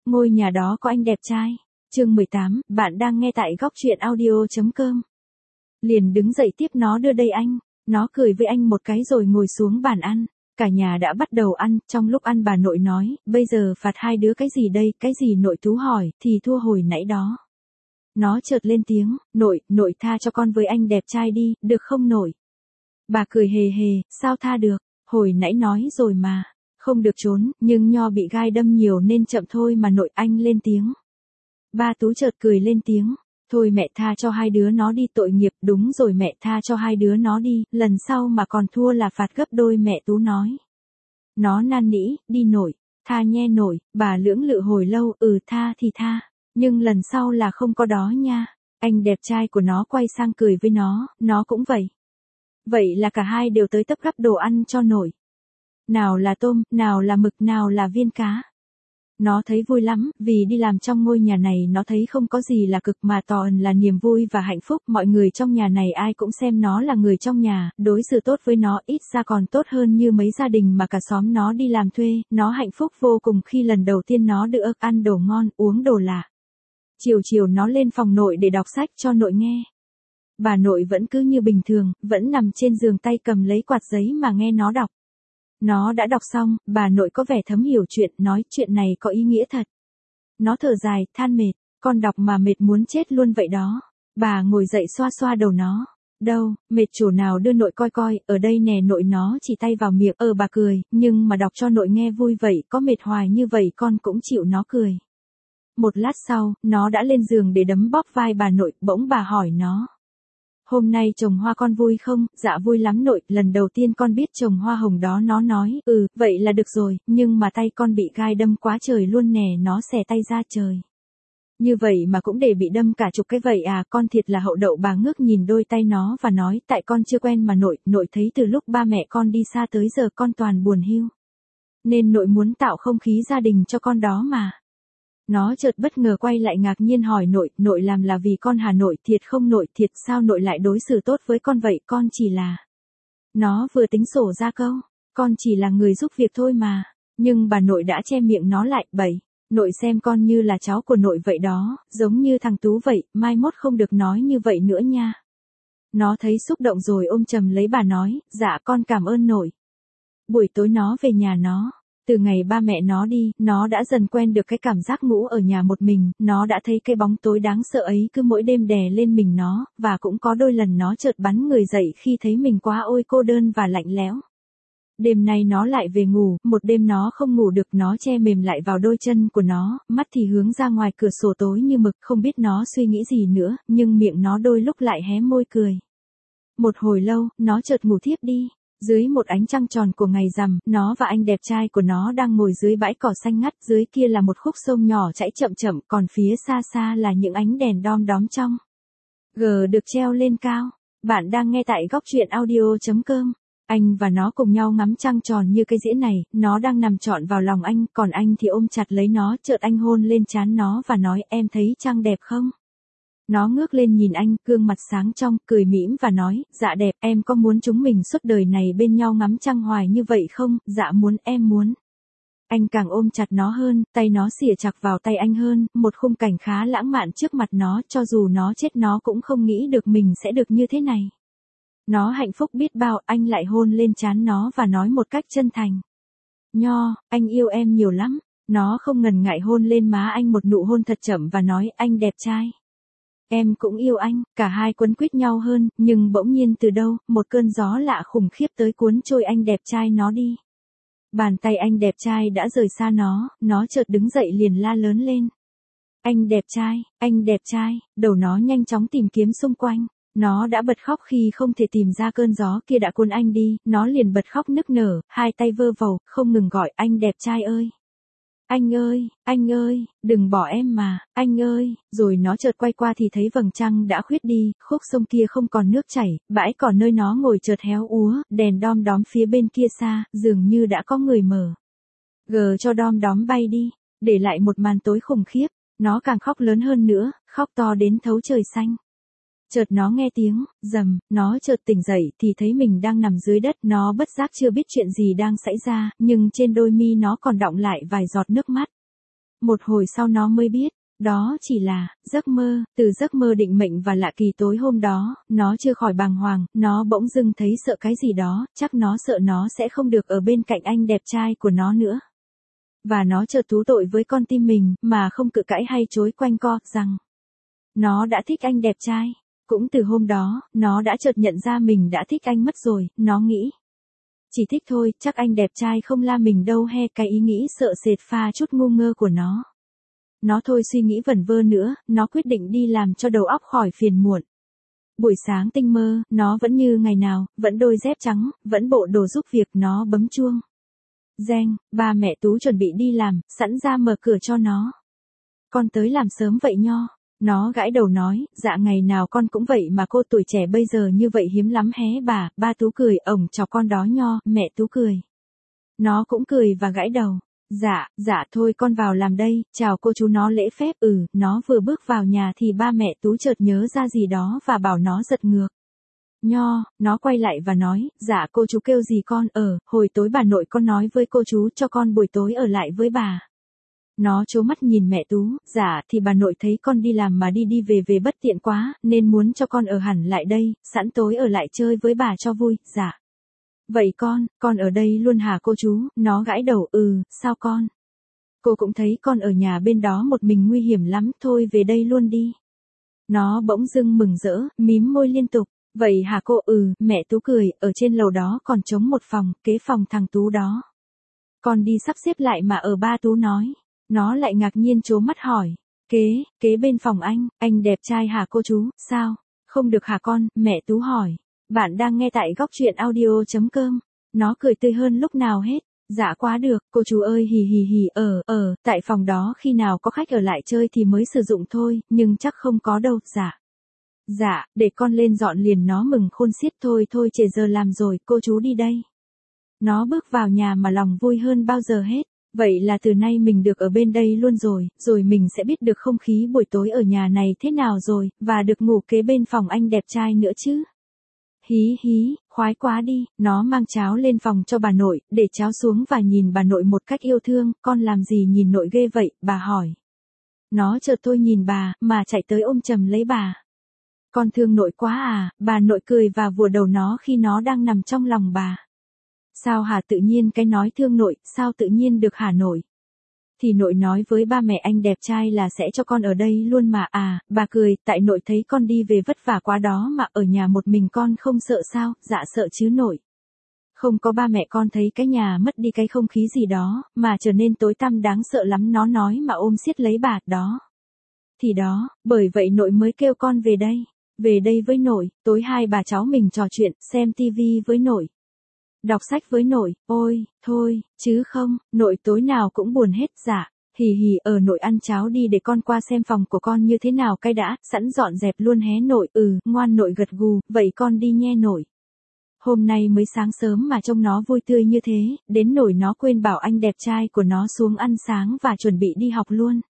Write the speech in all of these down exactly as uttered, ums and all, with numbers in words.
ngôi nhà đó có anh đẹp trai. Chương mười tám, bạn đang nghe tại góc truyện audio chấm com. Liền đứng dậy tiếp nó đưa đây anh. Nó cười với anh một cái rồi ngồi xuống bàn ăn. Cả nhà đã bắt đầu ăn, trong lúc ăn bà nội nói, bây giờ phạt hai đứa cái gì đây, cái gì nội Tú hỏi, thì thua hồi nãy đó. Nó chợt lên tiếng, nội, nội tha cho con với anh đẹp trai đi, được không nội? Bà cười hề hề, sao tha được, hồi nãy nói rồi mà, không được trốn, nhưng Nho bị gai đâm nhiều nên chậm thôi mà nội. Anh lên tiếng. Ba Tú chợt cười lên tiếng, thôi mẹ tha cho hai đứa nó đi, tội nghiệp. Đúng rồi mẹ tha cho hai đứa nó đi, lần sau mà còn thua là phạt gấp đôi, mẹ Tú nói. Nó năn nỉ, đi nội, tha nhe nội. Bà lưỡng lự hồi lâu, ừ tha thì tha, nhưng lần sau là không có đó nha. Anh đẹp trai của nó quay sang cười với nó, nó cũng vậy. Vậy là cả hai đều tới tấp gắp đồ ăn cho nội. Nào là tôm, nào là mực, nào là viên cá. Nó thấy vui lắm, vì đi làm trong ngôi nhà này nó thấy không có gì là cực mà toàn là niềm vui và hạnh phúc. Mọi người trong nhà này ai cũng xem nó là người trong nhà, đối xử tốt với nó, ít ra còn tốt hơn như mấy gia đình mà cả xóm nó đi làm thuê. Nó hạnh phúc vô cùng khi lần đầu tiên nó được ăn đồ ngon, uống đồ lạ. Chiều chiều nó lên phòng nội để đọc sách cho nội nghe. Bà nội vẫn cứ như bình thường, vẫn nằm trên giường tay cầm lấy quạt giấy mà nghe nó đọc. Nó đã đọc xong, bà nội có vẻ thấm hiểu chuyện, nói chuyện này có ý nghĩa thật. Nó thở dài, than mệt, con đọc mà mệt muốn chết luôn vậy đó. Bà ngồi dậy xoa xoa đầu nó. Đâu, mệt chỗ nào đưa nội coi coi, ở đây nè. Nội nó chỉ tay vào miệng, ờ bà cười, nhưng mà đọc cho nội nghe vui vậy, có mệt hoài như vậy con cũng chịu. Nó cười. Một lát sau, nó đã lên giường để đấm bóp vai bà nội, bỗng bà hỏi nó. Hôm nay trồng hoa con vui không? Dạ vui lắm nội, lần đầu tiên con biết trồng hoa hồng đó. Nó nói, ừ, vậy là được rồi, nhưng mà tay con bị gai đâm quá trời luôn nè. Nó xẻ tay ra trời. Như vậy mà cũng để bị đâm cả chục cái vậy à, con thiệt là hậu đậu. Bà ngước nhìn đôi tay nó và nói, tại con chưa quen mà nội, nội thấy từ lúc ba mẹ con đi xa tới giờ con toàn buồn hiu. Nên nội muốn tạo không khí gia đình cho con đó mà. Nó chợt bất ngờ quay lại ngạc nhiên hỏi nội, nội làm là vì con hả nội? Thiệt không nội? Thiệt sao nội lại đối xử tốt với con vậy? Con chỉ là... Nó vừa tính sổ ra câu, con chỉ là người giúp việc thôi mà. Nhưng bà nội đã che miệng nó lại, bậy. Nội xem con như là cháu của nội vậy đó, giống như thằng Tú vậy, mai mốt không được nói như vậy nữa nha. Nó thấy xúc động rồi ôm chầm lấy bà nói, dạ con cảm ơn nội. Buổi tối nó về nhà nó. Từ ngày ba mẹ nó đi, nó đã dần quen được cái cảm giác ngủ ở nhà một mình. Nó đã thấy cái bóng tối đáng sợ ấy cứ mỗi đêm đè lên mình nó, và cũng có đôi lần nó chợt bắn người dậy khi thấy mình quá ôi cô đơn và lạnh lẽo. Đêm nay nó lại về ngủ, một đêm nó không ngủ được. Nó che mềm lại vào đôi chân của nó, mắt thì hướng ra ngoài cửa sổ tối như mực, không biết nó suy nghĩ gì nữa, nhưng miệng nó đôi lúc lại hé môi cười. Một hồi lâu, nó chợt ngủ thiếp đi. Dưới một ánh trăng tròn của ngày rằm, nó và anh đẹp trai của nó đang ngồi dưới bãi cỏ xanh ngắt. Dưới kia là một khúc sông nhỏ chảy chậm chậm, còn phía xa xa là những ánh đèn đom đóm trong gờ được treo lên cao. Bạn đang nghe tại góc truyện audio chấm com. Anh và nó cùng nhau ngắm trăng tròn như cái dĩa này. Nó đang nằm trọn vào lòng anh, còn anh thì ôm chặt lấy nó. Chợt anh hôn lên trán nó và nói, em thấy trăng đẹp không? Nó ngước lên nhìn anh, gương mặt sáng trong, cười mỉm và nói, dạ đẹp. Em có muốn chúng mình suốt đời này bên nhau ngắm trăng hoài như vậy không? Dạ muốn, em muốn. Anh càng ôm chặt nó hơn, tay nó xỉa chặt vào tay anh hơn, một khung cảnh khá lãng mạn trước mặt nó. Cho dù nó chết nó cũng không nghĩ được mình sẽ được như thế này. Nó hạnh phúc biết bao. Anh lại hôn lên trán nó và nói một cách chân thành, Nho, anh yêu em nhiều lắm. Nó không ngần ngại hôn lên má anh một nụ hôn thật chậm và nói, anh đẹp trai. Em cũng yêu anh. Cả hai quấn quýt nhau hơn, nhưng bỗng nhiên từ đâu, một cơn gió lạ khủng khiếp tới cuốn trôi anh đẹp trai nó đi. Bàn tay anh đẹp trai đã rời xa nó, nó chợt đứng dậy liền la lớn lên. Anh đẹp trai, anh đẹp trai. Đầu nó nhanh chóng tìm kiếm xung quanh. Nó đã bật khóc khi không thể tìm ra cơn gió kia đã cuốn anh đi. Nó liền bật khóc nức nở, hai tay vơ vầu, không ngừng gọi, anh đẹp trai ơi. Anh ơi, anh ơi, đừng bỏ em mà, anh ơi. Rồi nó chợt quay qua thì thấy vầng trăng đã khuyết đi, khúc sông kia không còn nước chảy, bãi cỏ nơi nó ngồi chợt héo úa, đèn đom đóm phía bên kia xa, dường như đã có người mở gờ cho đom đóm bay đi, để lại một màn tối khủng khiếp. Nó càng khóc lớn hơn nữa, khóc to đến thấu trời xanh. Chợt nó nghe tiếng rầm, nó chợt tỉnh dậy thì thấy mình đang nằm dưới đất. Nó bất giác chưa biết chuyện gì đang xảy ra, nhưng trên đôi mi nó còn đọng lại vài giọt nước mắt. Một hồi sau nó mới biết, đó chỉ là giấc mơ. Từ giấc mơ định mệnh và lạ kỳ tối hôm đó, nó chưa khỏi bàng hoàng, nó bỗng dưng thấy sợ cái gì đó, chắc nó sợ nó sẽ không được ở bên cạnh anh đẹp trai của nó nữa. Và nó chợt thú tội với con tim mình, mà không cự cãi hay chối quanh co, rằng nó đã thích anh đẹp trai. Cũng từ hôm đó, nó đã chợt nhận ra mình đã thích anh mất rồi, nó nghĩ. Chỉ thích thôi, chắc anh đẹp trai không la mình đâu he, cái ý nghĩ sợ sệt pha chút ngu ngơ của nó. Nó thôi suy nghĩ vẩn vơ nữa, nó quyết định đi làm cho đầu óc khỏi phiền muộn. Buổi sáng tinh mơ, nó vẫn như ngày nào, vẫn đôi dép trắng, vẫn bộ đồ giúp việc, nó bấm chuông. Reng, ba mẹ Tú chuẩn bị đi làm, sẵn ra mở cửa cho nó. Con tới làm sớm vậy nho. Nó gãi đầu nói, dạ ngày nào con cũng vậy mà cô tuổi trẻ bây giờ như vậy hiếm lắm hé bà. Ba Tú cười, ổng chọc con đó nho, mẹ Tú cười. Nó cũng cười và gãi đầu. Dạ, dạ thôi con vào làm đây, chào cô chú. Nó lễ phép. Ừ, nó vừa bước vào nhà thì ba mẹ Tú chợt nhớ ra gì đó và bảo nó giật ngược. Nho, nó quay lại và nói, dạ cô chú kêu gì con, ở, hồi tối bà nội con nói với cô chú cho con buổi tối ở lại với bà. Nó trố mắt nhìn mẹ Tú, dạ thì bà nội thấy con đi làm mà đi đi về về bất tiện quá, nên muốn cho con ở hẳn lại đây, sẵn tối ở lại chơi với bà cho vui, dạ. Vậy con, con ở đây luôn hả cô chú? Nó gãi đầu, ừ, sao con? Cô cũng thấy con ở nhà bên đó một mình nguy hiểm lắm, thôi về đây luôn đi. Nó bỗng dưng mừng rỡ, mím môi liên tục. Vậy hả cô? Ừ, mẹ Tú cười, ở trên lầu đó còn trống một phòng, kế phòng thằng Tú đó. Con đi sắp xếp lại mà ở. Ba Tú nói. Nó lại ngạc nhiên trố mắt hỏi. Kế, kế bên phòng anh, anh đẹp trai hả cô chú? Sao? Không được hả con? Mẹ Tú hỏi. Bạn đang nghe tại góc truyện audio.com. Nó cười tươi hơn lúc nào hết. Dạ quá được, cô chú ơi, hì hì hì, ở, ở, tại phòng đó khi nào có khách ở lại chơi thì mới sử dụng thôi, nhưng chắc không có đâu, dạ. Dạ, để con lên dọn liền. Nó mừng khôn xiết. Thôi thôi trễ giờ làm rồi, cô chú đi đây. Nó bước vào nhà mà lòng vui hơn bao giờ hết. Vậy là từ nay mình được ở bên đây luôn rồi, rồi mình sẽ biết được không khí buổi tối ở nhà này thế nào rồi, và được ngủ kế bên phòng anh đẹp trai nữa chứ. Hí hí, khoái quá đi. Nó mang cháo lên phòng cho bà nội, để cháo xuống và nhìn bà nội một cách yêu thương. Con làm gì nhìn nội ghê vậy? Bà hỏi. Nó chợt thôi nhìn bà, mà chạy tới ôm chầm lấy bà. Con thương nội quá à? Bà nội cười và vùa đầu nó khi nó đang nằm trong lòng bà. Sao hả? Tự nhiên cái nói thương nội, sao tự nhiên được hả nội? Thì nội nói với ba mẹ anh đẹp trai là sẽ cho con ở đây luôn mà. À, bà cười, tại nội thấy con đi về vất vả quá đó mà ở nhà một mình con không sợ sao? Dạ sợ chứ nội. Không có ba mẹ con thấy cái nhà mất đi cái không khí gì đó, mà trở nên tối tăm đáng sợ lắm. Nó nói mà ôm siết lấy bà, đó. Thì đó, bởi vậy nội mới kêu con về đây. Về đây với nội, tối hai bà cháu mình trò chuyện, xem tivi với nội. Đọc sách với nội, ôi, thôi, chứ không, nội tối nào cũng buồn hết. Dạ, hì hì, ở nội ăn cháo đi để con qua xem phòng của con như thế nào cái đã, sẵn dọn dẹp luôn hé nội. Ừ, ngoan nội gật gù, vậy con đi nhe nội. Hôm nay mới sáng sớm mà trông nó vui tươi như thế, đến nỗi nó quên bảo anh đẹp trai của nó xuống ăn sáng và chuẩn bị đi học luôn.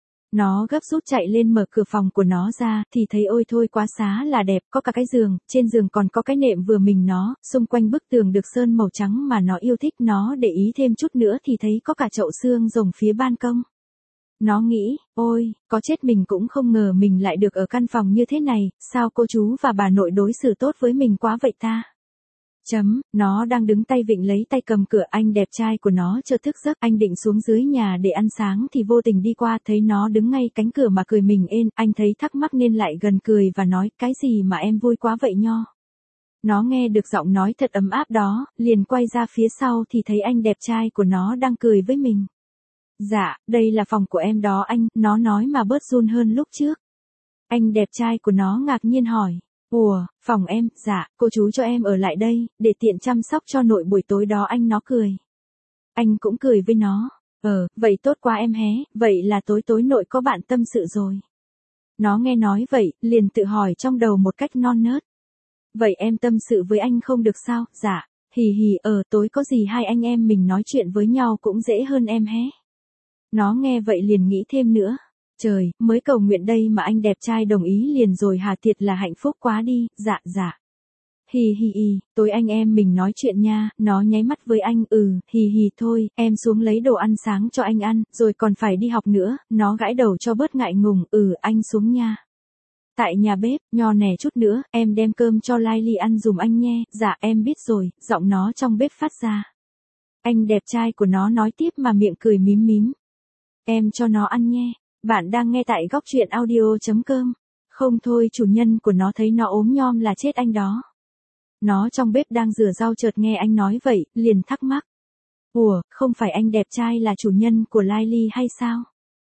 Nó gấp rút chạy lên mở cửa phòng của nó ra, thì thấy ôi thôi quá xá là đẹp, có cả cái giường, trên giường còn có cái nệm vừa mình nó, xung quanh bức tường được sơn màu trắng mà nó yêu thích. Nó để ý thêm chút nữa thì thấy có cả chậu xương rồng phía ban công. Nó nghĩ, ôi, có chết mình cũng không ngờ mình lại được ở căn phòng như thế này, sao cô chú và bà nội đối xử tốt với mình quá vậy ta? Chấm, nó đang đứng tay vịn lấy tay cầm cửa, anh đẹp trai của nó chợt thức giấc, anh định xuống dưới nhà để ăn sáng thì vô tình đi qua thấy nó đứng ngay cánh cửa mà cười mình ên, anh thấy thắc mắc nên lại gần cười và nói, cái gì mà em vui quá vậy nho? Nó nghe được giọng nói thật ấm áp đó, liền quay ra phía sau thì thấy anh đẹp trai của nó đang cười với mình. Dạ, đây là phòng của em đó anh, nó nói mà bớt run hơn lúc trước. Anh đẹp trai của nó ngạc nhiên hỏi. Ủa, phòng em, dạ, cô chú cho em ở lại đây, để tiện chăm sóc cho nội buổi tối đó. Anh nó cười. Anh cũng cười với nó. Ờ, vậy tốt quá em hé, vậy là tối tối nội có bạn tâm sự rồi. Nó nghe nói vậy, liền tự hỏi trong đầu một cách non nớt. Vậy em tâm sự với anh không được sao? Dạ, hì hì, ờ tối có gì hai anh em mình nói chuyện với nhau cũng dễ hơn em hé. Nó nghe vậy liền nghĩ thêm nữa. Trời, mới cầu nguyện đây mà anh đẹp trai đồng ý liền rồi hả, thiệt là hạnh phúc quá đi. Dạ dạ. Hì hì hì, tối anh em mình nói chuyện nha, nó nháy mắt với anh, ừ, hì hì thôi, em xuống lấy đồ ăn sáng cho anh ăn, rồi còn phải đi học nữa, nó gãi đầu cho bớt ngại ngùng, ừ, anh xuống nha. Tại nhà bếp, nho nẻ chút nữa, em đem cơm cho Lily ăn dùm anh nhé, dạ em biết rồi, giọng nó trong bếp phát ra. Anh đẹp trai của nó nói tiếp mà miệng cười mím mím. Em cho nó ăn nhé, bạn đang nghe tại góc truyện audio chấm com. Không thôi, chủ nhân của nó thấy nó ốm nhom là chết anh đó. Nó trong bếp đang rửa rau chợt nghe anh nói vậy, liền thắc mắc. Ủa, không phải anh đẹp trai là chủ nhân của Lily hay sao?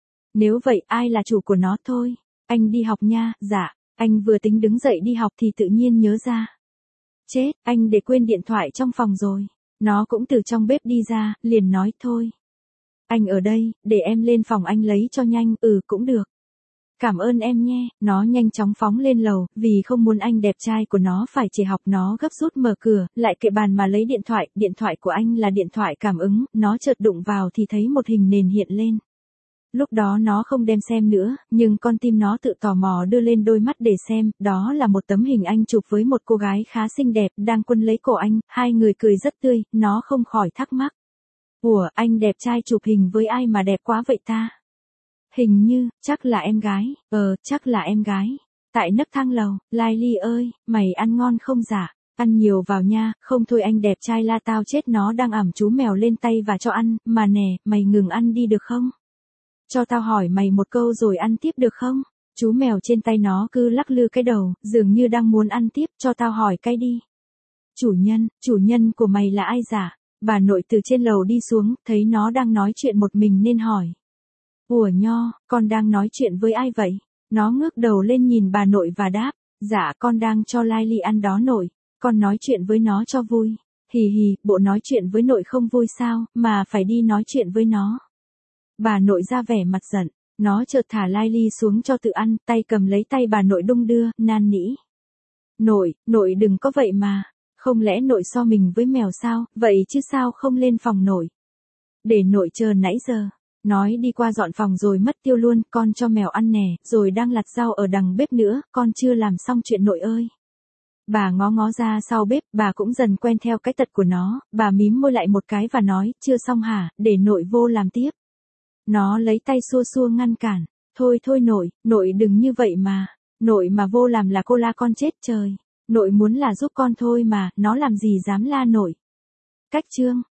Nếu vậy ai là chủ của nó thôi? Anh đi học nha, dạ, anh vừa tính đứng dậy đi học thì tự nhiên nhớ ra. Chết, anh để quên điện thoại trong phòng rồi. Nó cũng từ trong bếp đi ra, liền nói thôi. Anh ở đây, để em lên phòng anh lấy cho nhanh, ừ cũng được. Cảm ơn em nhé, nó nhanh chóng phóng lên lầu, vì không muốn anh đẹp trai của nó phải trễ học, nó gấp rút mở cửa, lại kệ bàn mà lấy điện thoại, điện thoại của anh là điện thoại cảm ứng, nó chợt đụng vào thì thấy một hình nền hiện lên. Lúc đó nó không đem xem nữa, nhưng con tim nó tự tò mò đưa lên đôi mắt để xem, đó là một tấm hình anh chụp với một cô gái khá xinh đẹp, đang quấn lấy cổ anh, hai người cười rất tươi, nó không khỏi thắc mắc. Ủa, anh đẹp trai chụp hình với ai mà đẹp quá vậy ta? Hình như, chắc là em gái, ờ, chắc là em gái. Tại nấc thang lầu, Lily ơi, mày ăn ngon không dạ? Ăn nhiều vào nha, không thôi anh đẹp trai la tao chết, nó đang ẵm chú mèo lên tay và cho ăn, mà nè, mày ngừng ăn đi được không? Cho tao hỏi mày một câu rồi ăn tiếp được không? Chú mèo trên tay nó cứ lắc lư cái đầu, dường như đang muốn ăn tiếp, cho tao hỏi cái đi. Chủ nhân, chủ nhân của mày là ai dạ? Bà nội từ trên lầu đi xuống, thấy nó đang nói chuyện một mình nên hỏi. Ủa Nho, con đang nói chuyện với ai vậy? Nó ngước đầu lên nhìn bà nội và đáp, dạ con đang cho Lily ăn đó nội, con nói chuyện với nó cho vui. Hì hì, bộ nói chuyện với nội không vui sao, mà phải đi nói chuyện với nó. Bà nội ra vẻ mặt giận, nó chợt thả Lily xuống cho tự ăn, tay cầm lấy tay bà nội đung đưa, nan nỉ. Nội, nội đừng có vậy mà, không lẽ nội so mình với mèo sao, vậy chứ sao không lên phòng nội? Để nội chờ nãy giờ. Nói đi qua dọn phòng rồi mất tiêu luôn, con cho mèo ăn nè, rồi đang lặt rau ở đằng bếp nữa, con chưa làm xong chuyện nội ơi. Bà ngó ngó ra sau bếp, bà cũng dần quen theo cái tật của nó, bà mím môi lại một cái và nói, chưa xong hả, để nội vô làm tiếp. Nó lấy tay xua xua ngăn cản, thôi thôi nội, nội đừng như vậy mà, nội mà vô làm là cô la con chết trời, nội muốn là giúp con thôi mà, nó làm gì dám la nội. Cách chương